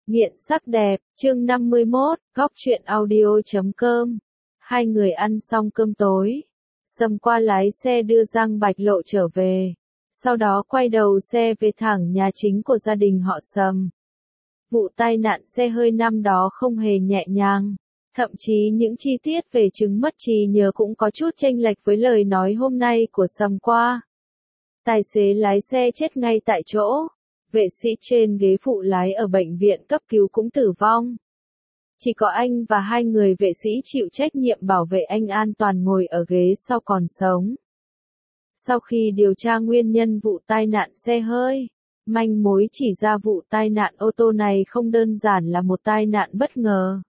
Nghiện sắc đẹp, chương 51, góc truyện audio.com. Hai người ăn xong cơm tối. Sâm qua lái xe đưa Giang Bạch Lộ trở về. Sau đó quay đầu xe về thẳng nhà chính của gia đình họ Sâm. Vụ tai nạn xe hơi năm đó không hề nhẹ nhàng. Thậm chí những chi tiết về chứng mất trí nhớ cũng có chút chênh lệch với lời nói hôm nay của Sâm qua. Tài xế lái xe chết ngay tại chỗ. Vệ sĩ trên ghế phụ lái ở bệnh viện cấp cứu cũng tử vong. Chỉ có anh và hai người vệ sĩ chịu trách nhiệm bảo vệ anh an toàn ngồi ở ghế sau còn sống. Sau khi điều tra nguyên nhân vụ tai nạn xe hơi, manh mối chỉ ra vụ tai nạn ô tô này không đơn giản là một tai nạn bất ngờ,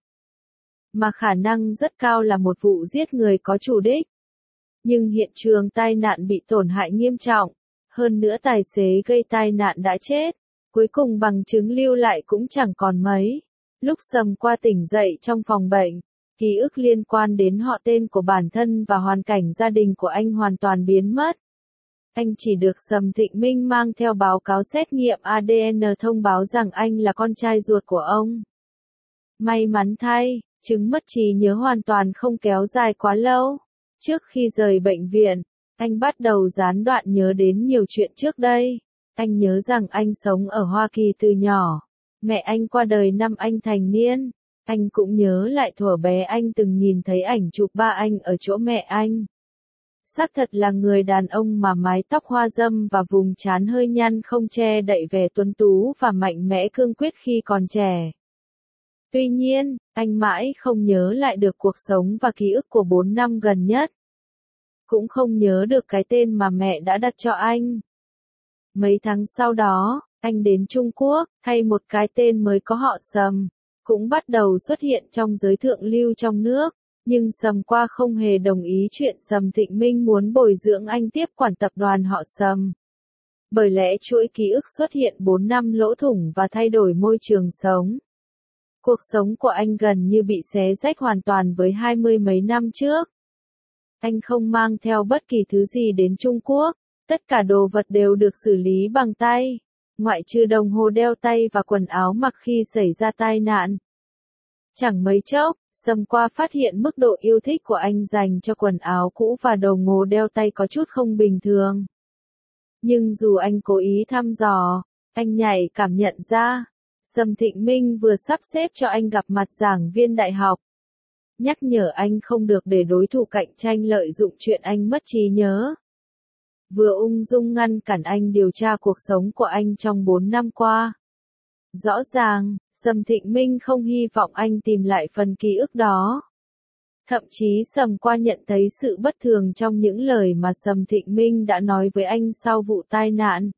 mà khả năng rất cao là một vụ giết người có chủ đích. Nhưng hiện trường tai nạn bị tổn hại nghiêm trọng. Hơn nữa tài xế gây tai nạn đã chết, cuối cùng bằng chứng lưu lại cũng chẳng còn mấy. Lúc Sâm qua tỉnh dậy trong phòng bệnh, ký ức liên quan đến họ tên của bản thân và hoàn cảnh gia đình của anh hoàn toàn biến mất. Anh chỉ được Sâm Thịnh Minh mang theo báo cáo xét nghiệm ADN thông báo rằng anh là con trai ruột của ông. May mắn thay, chứng mất trí nhớ hoàn toàn không kéo dài quá lâu. Trước khi rời bệnh viện, anh bắt đầu gián đoạn nhớ đến nhiều chuyện trước đây. Anh nhớ rằng anh sống ở Hoa Kỳ từ nhỏ. Mẹ anh qua đời năm anh thành niên. Anh cũng nhớ lại thuở bé anh từng nhìn thấy ảnh chụp ba anh ở chỗ mẹ anh. Xác thật là người đàn ông mà mái tóc hoa râm và vùng trán hơi nhăn không che đậy vẻ tuấn tú và mạnh mẽ cương quyết khi còn trẻ. Tuy nhiên, anh mãi không nhớ lại được cuộc sống và ký ức của 4 năm gần nhất. Cũng không nhớ được cái tên mà mẹ đã đặt cho anh. Mấy tháng sau đó, anh đến Trung Quốc, thay một cái tên mới có họ Sâm, cũng bắt đầu xuất hiện trong giới thượng lưu trong nước, nhưng Sâm qua không hề đồng ý chuyện Sâm Thịnh Minh muốn bồi dưỡng anh tiếp quản tập đoàn họ Sâm. Bởi lẽ chuỗi ký ức xuất hiện 4 năm lỗ thủng và thay đổi môi trường sống. Cuộc sống của anh gần như bị xé rách hoàn toàn với 20 mấy năm trước. Anh không mang theo bất kỳ thứ gì đến Trung Quốc, tất cả đồ vật đều được xử lý bằng tay, ngoại trừ đồng hồ đeo tay và quần áo mặc khi xảy ra tai nạn. Chẳng mấy chốc, Sâm qua phát hiện mức độ yêu thích của anh dành cho quần áo cũ và đồng hồ đeo tay có chút không bình thường. Nhưng dù anh cố ý thăm dò, anh nhạy cảm nhận ra, Sâm Thịnh Minh vừa sắp xếp cho anh gặp mặt giảng viên đại học. Nhắc nhở anh không được để đối thủ cạnh tranh lợi dụng chuyện anh mất trí nhớ. Vừa ung dung ngăn cản anh điều tra cuộc sống của anh trong 4 năm qua. Rõ ràng, Sâm Thịnh Minh không hy vọng anh tìm lại phần ký ức đó. Thậm chí Sâm qua nhận thấy sự bất thường trong những lời mà Sâm Thịnh Minh đã nói với anh sau vụ tai nạn.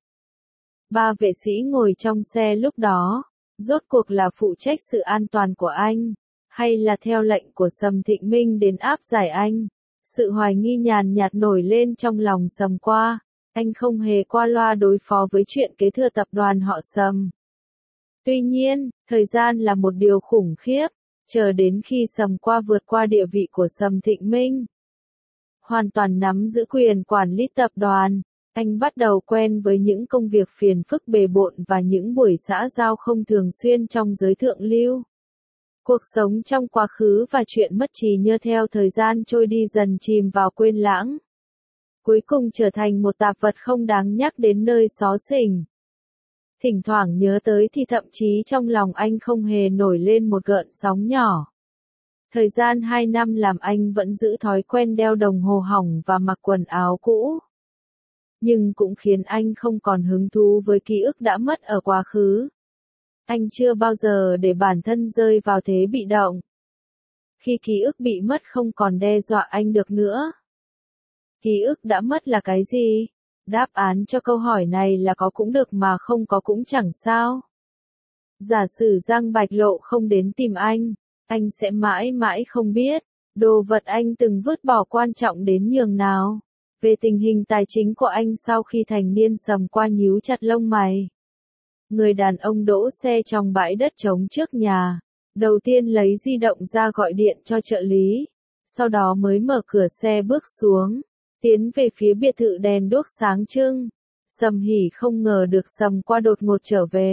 Ba vệ sĩ ngồi trong xe lúc đó, rốt cuộc là phụ trách sự an toàn của anh, hay là theo lệnh của Sâm Thịnh Minh đến áp giải anh? Sự hoài nghi nhàn nhạt nổi lên trong lòng Sâm qua. Anh không hề qua loa đối phó với chuyện kế thừa tập đoàn họ Sâm. Tuy nhiên, thời gian là một điều khủng khiếp, chờ đến khi Sâm qua vượt qua địa vị của Sâm Thịnh Minh, hoàn toàn nắm giữ quyền quản lý tập đoàn, anh bắt đầu quen với những công việc phiền phức bề bộn và những buổi xã giao không thường xuyên trong giới thượng lưu. Cuộc sống trong quá khứ và chuyện mất trí nhớ theo thời gian trôi đi dần chìm vào quên lãng. Cuối cùng trở thành một tạp vật không đáng nhắc đến nơi xó xỉnh. Thỉnh thoảng nhớ tới thì thậm chí trong lòng anh không hề nổi lên một gợn sóng nhỏ. Thời gian 2 năm làm anh vẫn giữ thói quen đeo đồng hồ hỏng và mặc quần áo cũ. Nhưng cũng khiến anh không còn hứng thú với ký ức đã mất ở quá khứ. Anh chưa bao giờ để bản thân rơi vào thế bị động. Khi ký ức bị mất không còn đe dọa anh được nữa. Ký ức đã mất là cái gì? Đáp án cho câu hỏi này là có cũng được mà không có cũng chẳng sao. Giả sử Giang Bạch Lộ không đến tìm anh sẽ mãi mãi không biết, đồ vật anh từng vứt bỏ quan trọng đến nhường nào. Về tình hình tài chính của anh sau khi thành niên Sâm qua nhíu chặt lông mày. Người đàn ông đỗ xe trong bãi đất trống trước nhà. Đầu tiên lấy di động ra gọi điện cho trợ lý. Sau đó mới mở cửa xe bước xuống. Tiến về phía biệt thự đèn đuốc sáng trưng. Sâm hỉ không ngờ được Sâm qua đột ngột trở về.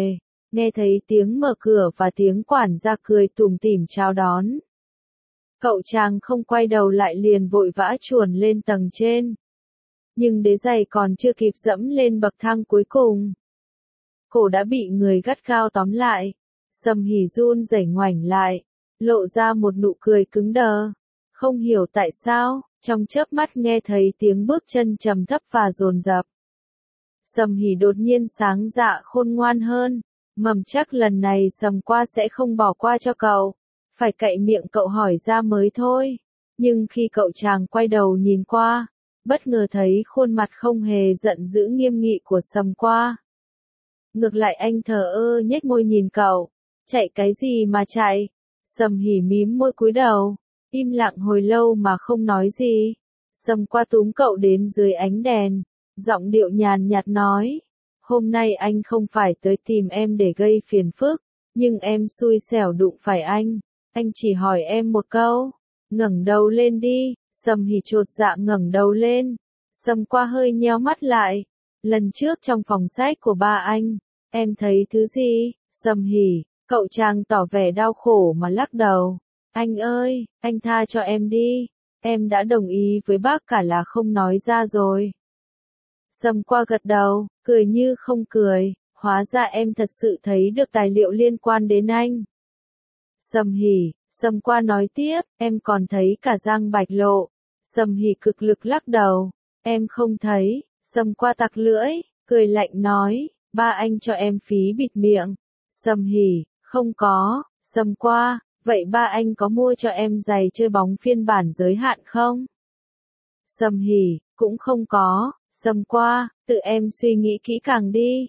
nghe thấy tiếng mở cửa và tiếng quản gia cười tủm tỉm chào đón. Cậu chàng không quay đầu lại liền vội vã chuồn lên tầng trên. Nhưng đế giày còn chưa kịp dẫm lên bậc thang cuối cùng. Cổ đã bị người gắt gao tóm lại. Sầm Hỉ run rẩy ngoảnh lại, lộ ra một nụ cười cứng đờ. Không hiểu tại sao, trong chớp mắt nghe thấy tiếng bước chân trầm thấp và dồn dập. Sầm Hỉ đột nhiên sáng dạ khôn ngoan hơn. Mầm chắc lần này Sầm Qua sẽ không bỏ qua cho cậu. Phải cậy miệng cậu hỏi ra mới thôi. Nhưng khi cậu chàng quay đầu nhìn qua, bất ngờ thấy khuôn mặt không hề giận dữ nghiêm nghị của Sầm Qua. Ngược lại anh thờ ơ nhếch môi nhìn cậu. Chạy cái gì mà chạy? Sầm Hỉ mím môi cúi đầu, im lặng hồi lâu mà không nói gì. Sầm Qua túm cậu đến dưới ánh đèn, giọng điệu nhàn nhạt nói. Hôm nay anh không phải tới tìm em để gây phiền phức, nhưng em xui xẻo đụng phải anh. Anh chỉ hỏi em một câu. Ngẩng đầu lên đi. Sầm Hỉ chột dạ ngẩng đầu lên. Sầm Qua hơi nheo mắt lại. Lần trước trong phòng sách của ba anh, em thấy thứ gì? Sầm Hỉ, cậu chàng tỏ vẻ đau khổ mà lắc đầu. Anh ơi, anh tha cho em đi. Em đã đồng ý với bác cả là không nói ra rồi. Sầm Qua gật đầu, cười như không cười. Hóa ra em thật sự thấy được tài liệu liên quan đến anh. Sầm Hỉ, Sầm Qua nói tiếp, em còn thấy cả Giang Bạch Lộ. Sầm Hỉ cực lực lắc đầu, em không thấy. Sầm Qua tặc lưỡi, cười lạnh nói, ba anh cho em phí bịt miệng. Sầm Hỉ, không có. Sầm Qua, vậy ba anh có mua cho em giày chơi bóng phiên bản giới hạn không? Sầm Hỉ, cũng không có. Sầm Qua, tự em suy nghĩ kỹ càng đi.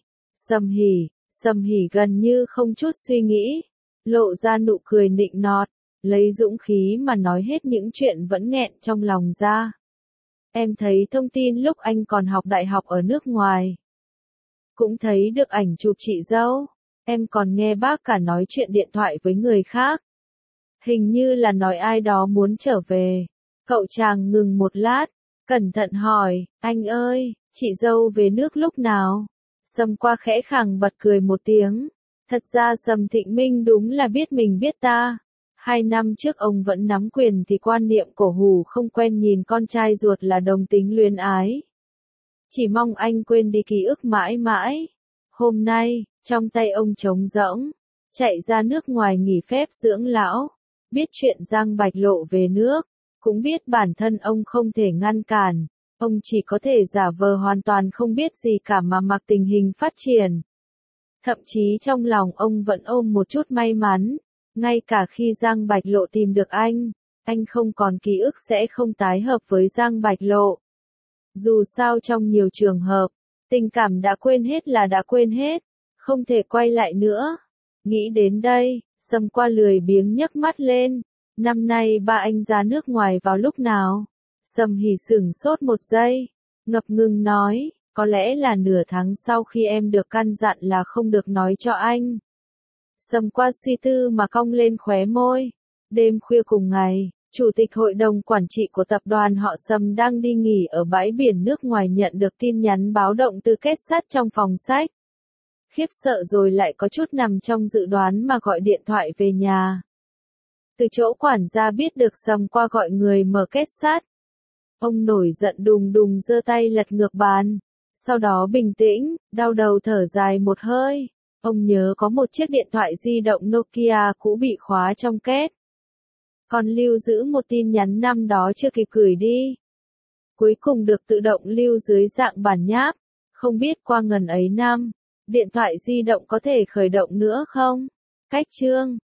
Sầm Hỉ gần như không chút suy nghĩ, lộ ra nụ cười nịnh nọt, lấy dũng khí mà nói hết những chuyện vẫn nghẹn trong lòng ra. Em thấy thông tin lúc anh còn học đại học ở nước ngoài. Cũng thấy được ảnh chụp chị dâu. Em còn nghe bác cả nói chuyện điện thoại với người khác. Hình như là nói ai đó muốn trở về. Cậu chàng ngừng một lát, cẩn thận hỏi, anh ơi, chị dâu về nước lúc nào? Sầm Qua khẽ khàng bật cười một tiếng. Thật ra Sầm Thịnh Minh đúng là biết mình biết ta. 2 năm trước ông vẫn nắm quyền thì quan niệm cổ hủ không quen nhìn con trai ruột là đồng tính luyến ái. Chỉ mong anh quên đi ký ức mãi mãi. Hôm nay, trong tay ông trống rỗng, chạy ra nước ngoài nghỉ phép dưỡng lão. Biết chuyện Giang Bạch Lộ về nước, cũng biết bản thân ông không thể ngăn cản. Ông chỉ có thể giả vờ hoàn toàn không biết gì cả mà mặc tình hình phát triển. Thậm chí trong lòng ông vẫn ôm một chút may mắn. Ngay cả khi Giang Bạch Lộ tìm được anh không còn ký ức sẽ không tái hợp với Giang Bạch Lộ. Dù sao trong nhiều trường hợp, tình cảm đã quên hết là đã quên hết, không thể quay lại nữa. Nghĩ đến đây, Sầm Qua lười biếng nhấc mắt lên. Năm nay ba anh ra nước ngoài vào lúc nào? Sầm Hỉ sửng sốt một giây, ngập ngừng nói, có lẽ là nửa tháng sau khi em được căn dặn là không được nói cho anh. Sầm Qua suy tư mà cong lên khóe môi. Đêm khuya cùng ngày, Chủ tịch Hội đồng Quản trị của tập đoàn họ Sầm đang đi nghỉ ở bãi biển nước ngoài nhận được tin nhắn báo động từ kết sắt trong phòng sách. Khiếp sợ rồi lại có chút nằm trong dự đoán mà gọi điện thoại về nhà. Từ chỗ quản gia biết được Sầm Qua gọi người mở kết sắt. Ông nổi giận đùng đùng giơ tay lật ngược bàn. Sau đó bình tĩnh, đau đầu thở dài một hơi. Ông nhớ có một chiếc điện thoại di động Nokia cũ bị khóa trong két. Còn lưu giữ một tin nhắn năm đó chưa kịp gửi đi. Cuối cùng được tự động lưu dưới dạng bản nháp. Không biết qua ngần ấy năm, điện thoại di động có thể khởi động nữa không? Cách chương